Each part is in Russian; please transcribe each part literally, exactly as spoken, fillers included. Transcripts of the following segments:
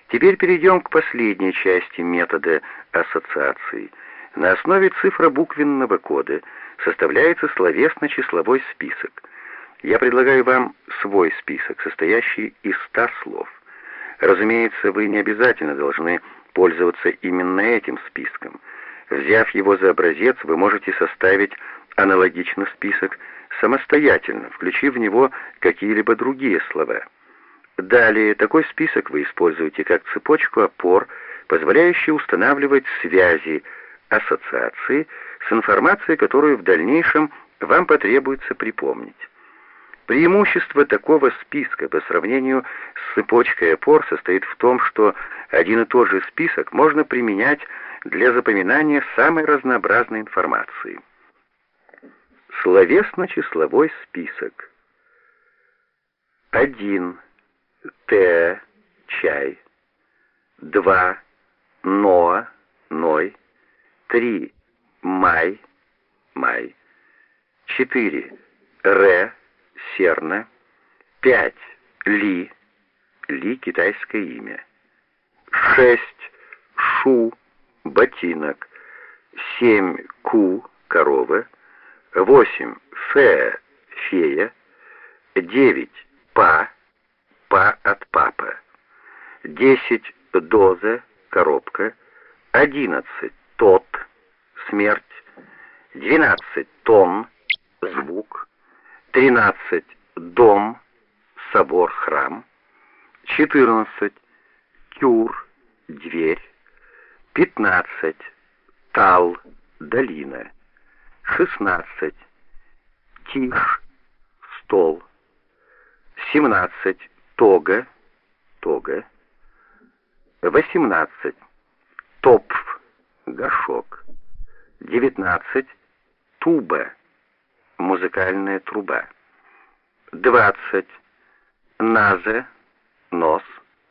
Теперь перейдем к последней части метода ассоциации. На основе цифробуквенного кода составляется словесно-числовой список. Я предлагаю вам свой список, состоящий из ста слов. Разумеется, вы не обязательно должны пользоваться именно этим списком. Взяв его за образец, вы можете составить аналогичный список самостоятельно, включив в него какие-либо другие слова. Далее, такой список вы используете как цепочку опор, позволяющую устанавливать связи ассоциации с информацией, которую в дальнейшем вам потребуется припомнить. Преимущество такого списка по сравнению с цепочкой опор состоит в том, что один и тот же список можно применять для запоминания самой разнообразной информации. Словесно-числовой список. один. Т. Чай. два. Но. Ной. три. Май. Май. четыре. Ре. Серна. пять. Ли. Ли — китайское имя. шесть. Шу. Ботинок. семь. Ку. Корова. восемь. Фе. Фея. девять. Па. Па от папа. десять. Доза. Коробка. одиннадцать. Тот. Смерть. двенадцать. Тон. Звук. тринадцать. Дом. Собор, храм. четырнадцать. Кюр. Дверь. пятнадцать. Тал. Долина. шестнадцать. Тишь. Стол. семнадцать. Тога. Тога. восемнадцать. Топф. Горшок. девятнадцать. Туба. Музыкальная труба. двадцать. Наза. Нос.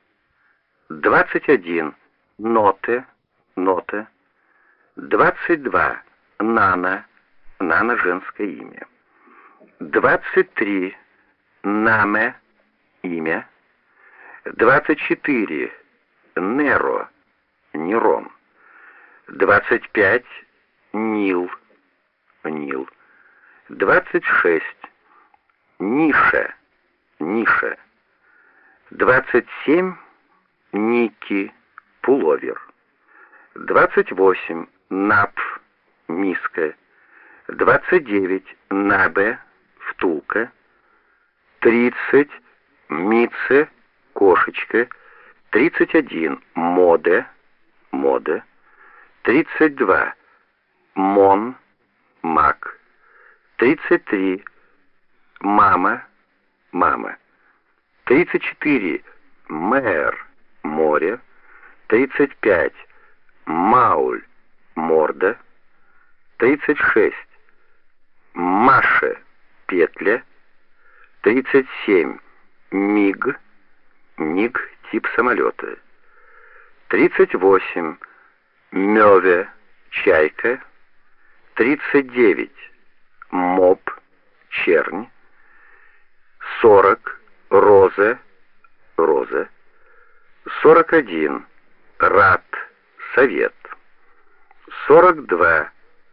двадцать один. Ноте. Нота. двадцать два. Нана. Нана — женское имя. двадцать три. Наме. Имя. двадцать четыре. Неро. Нерон. двадцать пять. Нил. Нил. двадцать шесть. Ниша. Ниша. двадцать семь. Ники. Пуловер. двадцать восемь. Напф. Миска. двадцать девять. Набе. Втулка. тридцать. Мице. Кошечка. тридцать один. Мода. Мода. тридцать два. Мон. Мак. тридцать три. Мама. Мама. тридцать четыре. Мэр. Море. тридцать пять. Мауль. Морда. тридцать шесть. Маша. Петля. тридцать семь. Миг. Миг — тип самолета. тридцать восемь. Мёве. Чайка. тридцать девять. Моб. Чернь. сорок. Роза. Роза. сорок один. Рад. Совет. сорок два.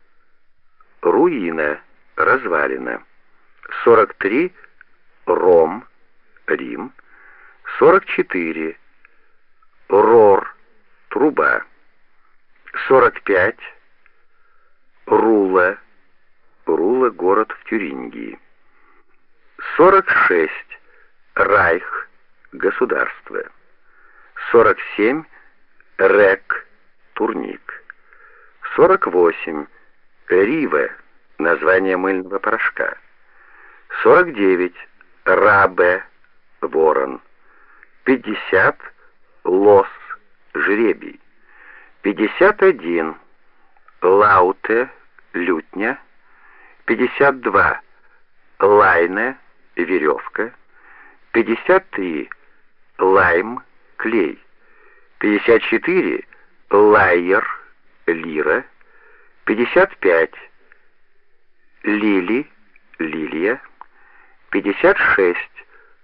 Руина. Развалина. сорок три. Ром. Рим. сорок четыре. Рор. Труба. сорок пять. Рула. Рула — город в Тюрингии. сорок шесть. Райх. Государство. сорок семь. Рек. Турник. сорок восемь. Рива. Название мыльного порошка. сорок девять. Рабе. Ворон. пятьдесят. Лос. Жребий. пятьдесят один. Лауте. Лютня. пятьдесят два. Лайне. Веревка. пятьдесят три. Лайм. Клей. пятьдесят четыре. Лайер. Лира. пятьдесят пять. Лили. Лилия. пятьдесят шесть.